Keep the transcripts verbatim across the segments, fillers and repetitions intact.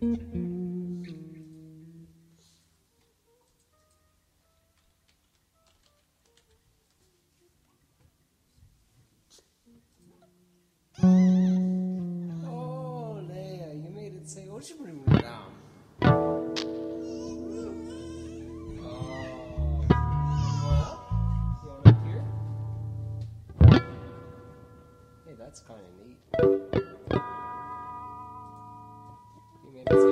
Oh, Leia, you made it say, "Would you bring me down?" That's kind of neat. You made it say,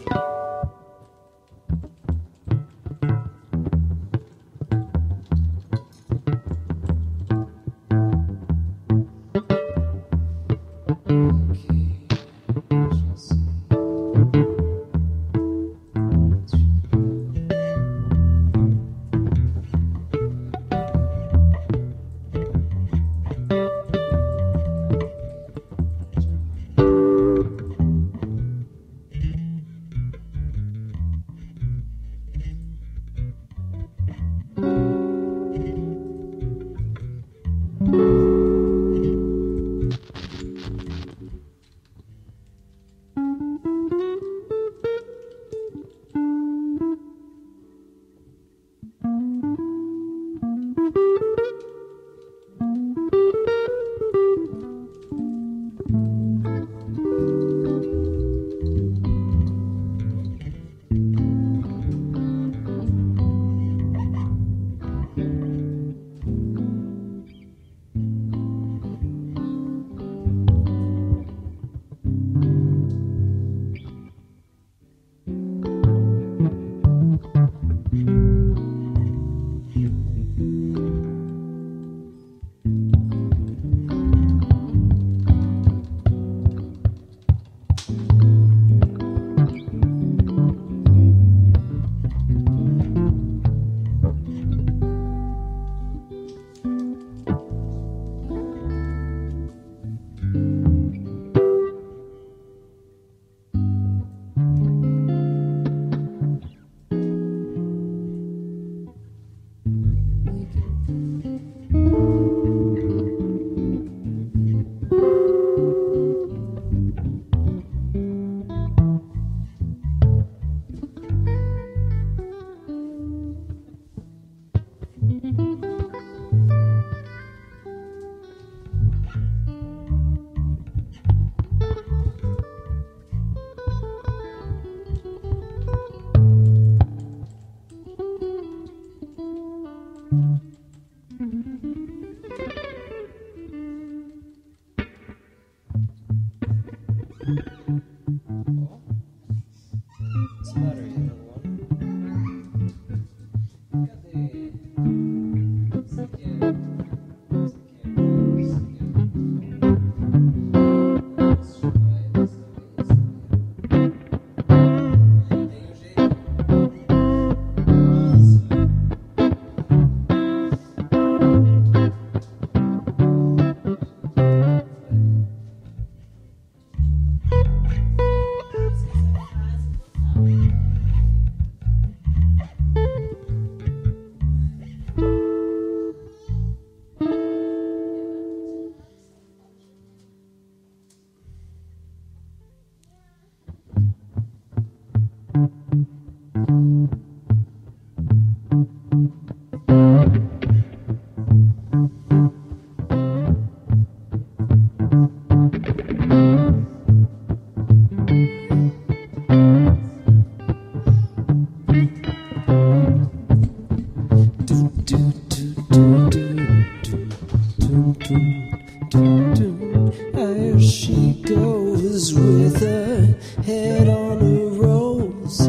There she goes with her head on a rose.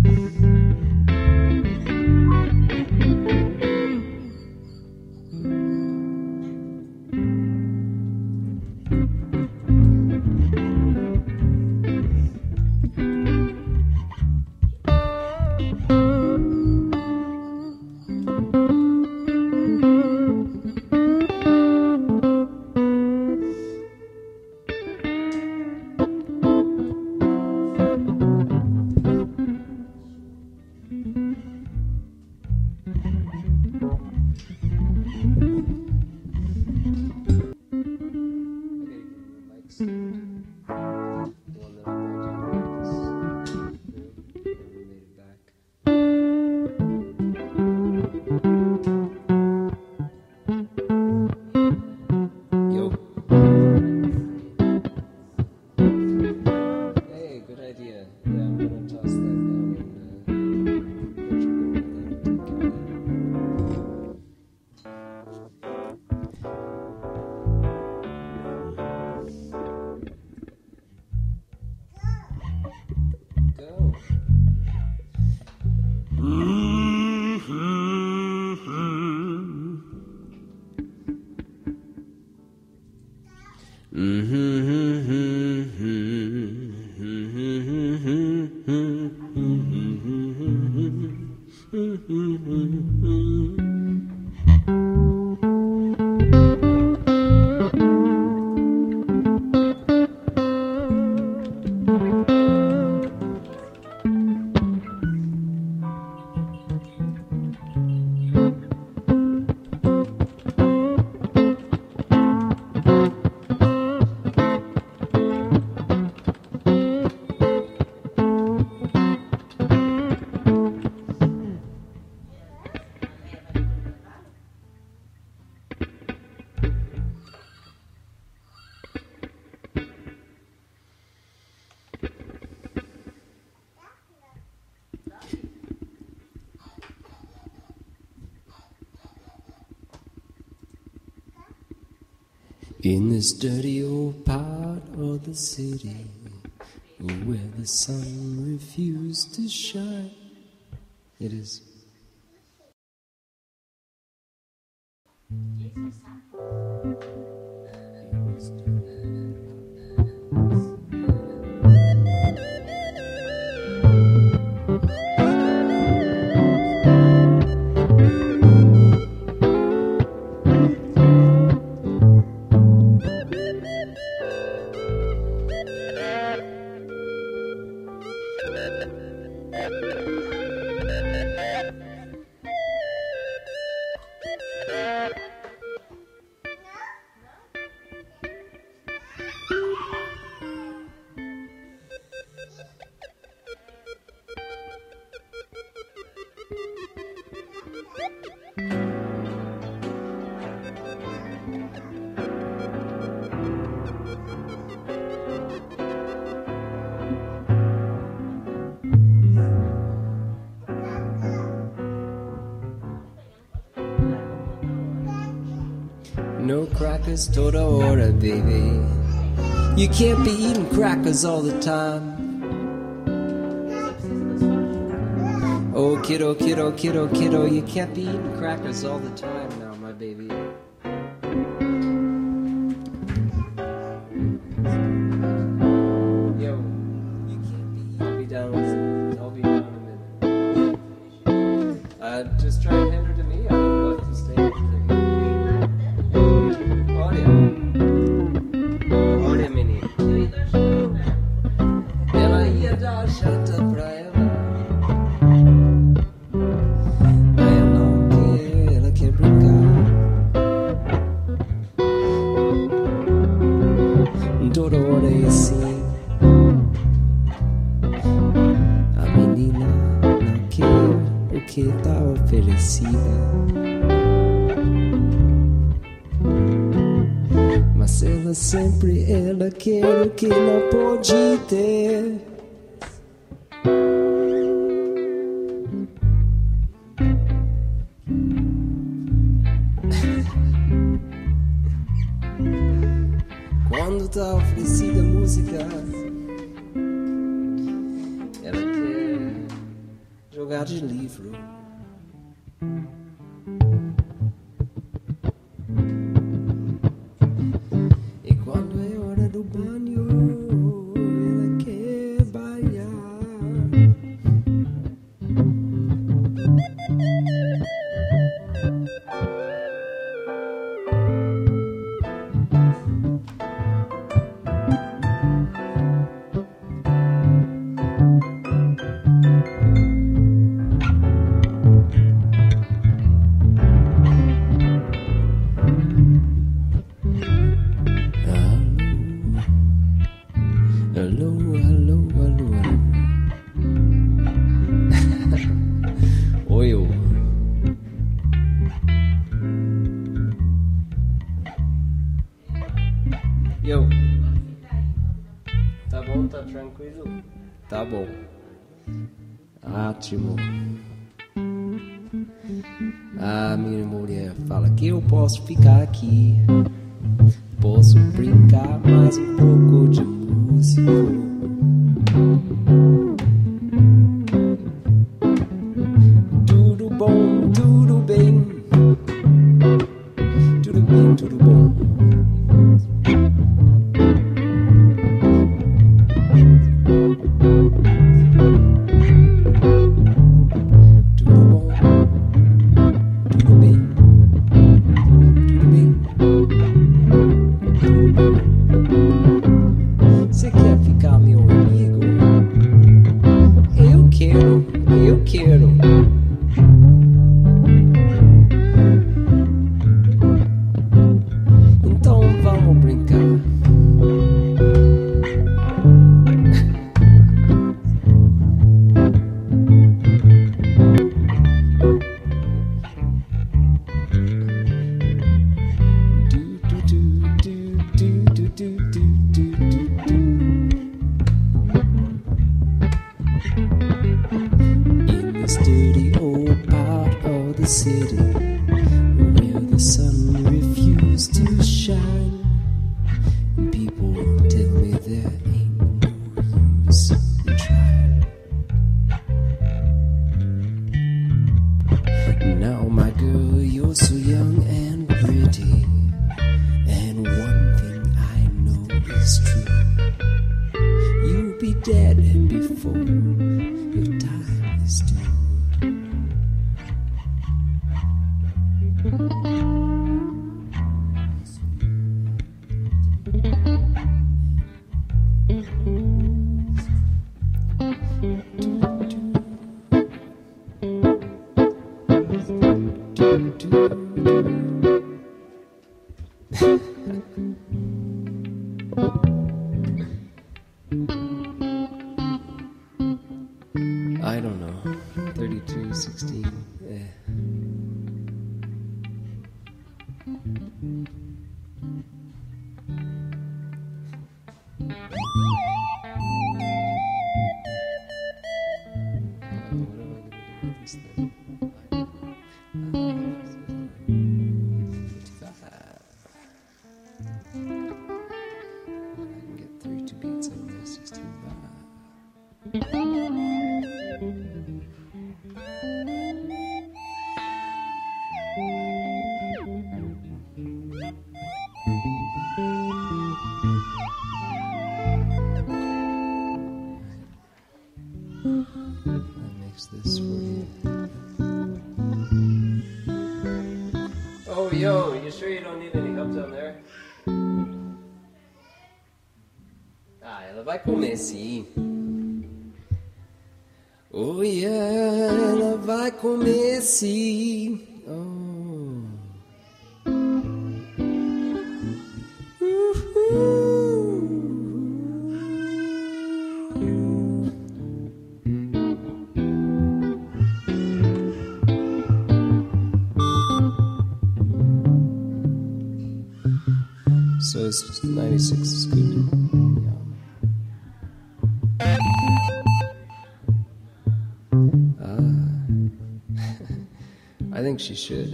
Mm-hmm. Go. In this dirty old part of the city where the sun refused to shine. It is. No crackers, toda hora, baby. You can't be eating crackers all the time. Oh, kiddo, kiddo, kiddo, kiddo, you can't be eating crackers all the time now, my baby. Yo, you can't be. I'll be down with. I'll be down in a minute. Uh, just try and hand her to me. I would love to stay with you. Olha, menino. Ela ia dar chata pra ela. Ela não quer, ela quer brincar. Toda hora é assim. A menina não quer o que tá oferecida. Mas ela sempre, ela quer o que não pode ter. Quando tá oferecida a música, ela quer jogar de livro. Yo, tá bom, tá tranquilo? Tá bom. Ótimo. A minha mulher fala que eu posso ficar aqui, posso brincar mais um pouco de música. Tudo bom, tudo bem, tudo bem, tudo bom. Você quer ficar meu amigo? Eu quero, eu quero. Então vamos brincar. In this dirty old part of the city where the sun refused to shine, people tell me there ain't no use in trying. Now my girl, you're so young and pretty, and one thing I know is true: you'll be dead before your time is due. I don't know. thirty-two, sixteen. Eh. This for you. Oh, yo, you sure you don't need any help down there? Ah, ela vai comer sim. Oh, yeah, ela vai comer sim. Oh. So it's ninety-six is good. Yeah. Uh, I think she should.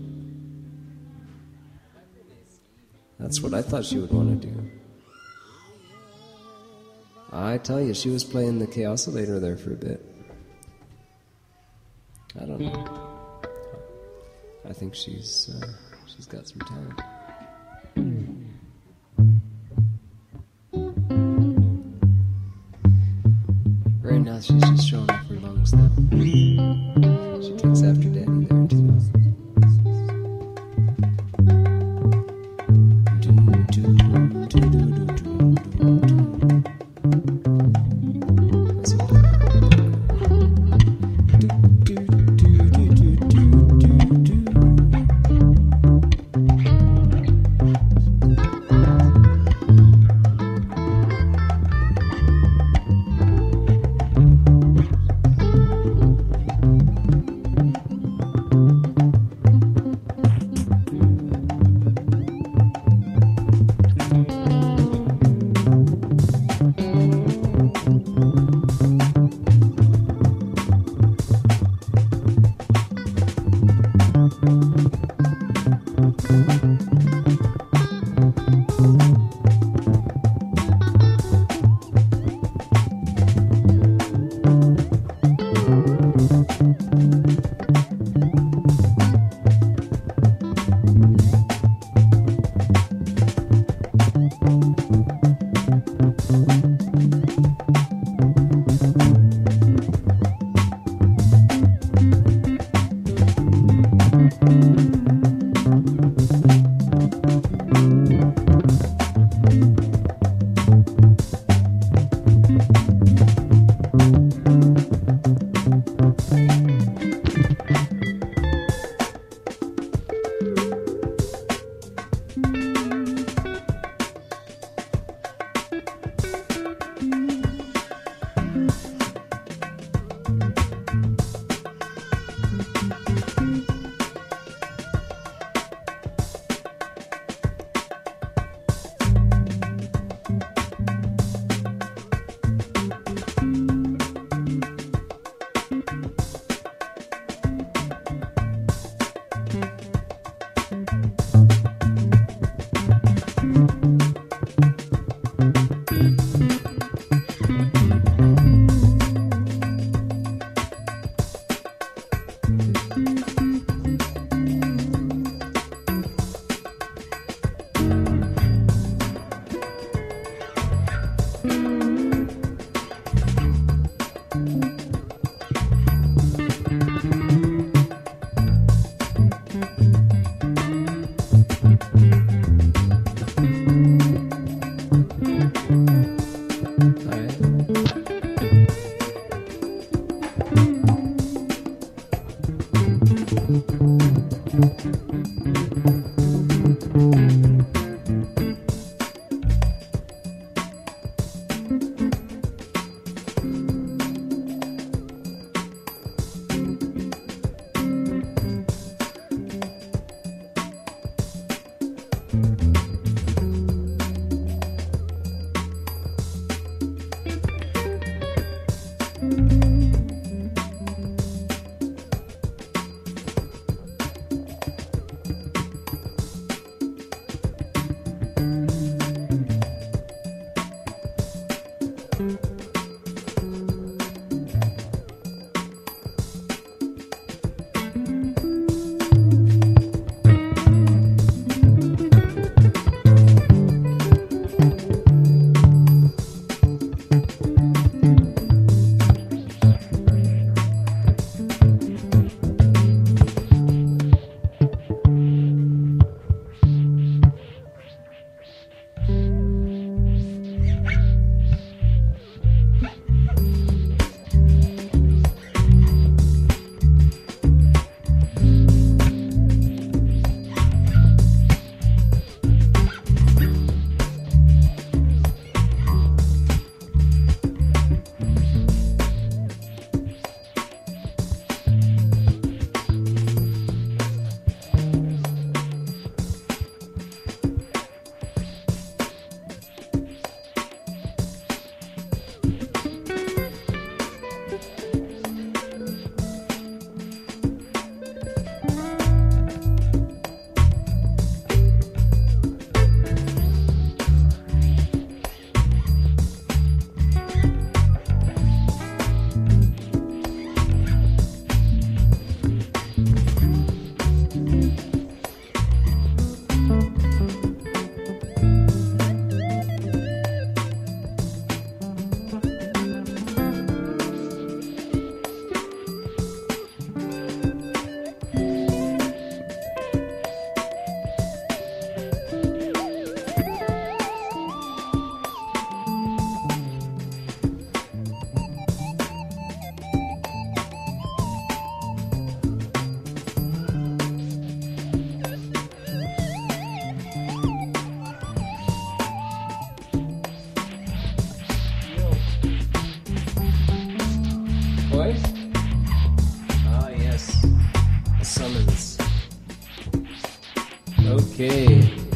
That's what I thought she would want to do. I tell you, she was playing the K-oscillator there for a bit. I don't know. I think she's uh, she's got some talent. Right now she's just showing off her lungs though. She takes after Daddy there too. Do, do, do, do, do, do, do. That's what do, do, do, do, do, do, do, do. Voice? Ah, yes. A summons. Okay.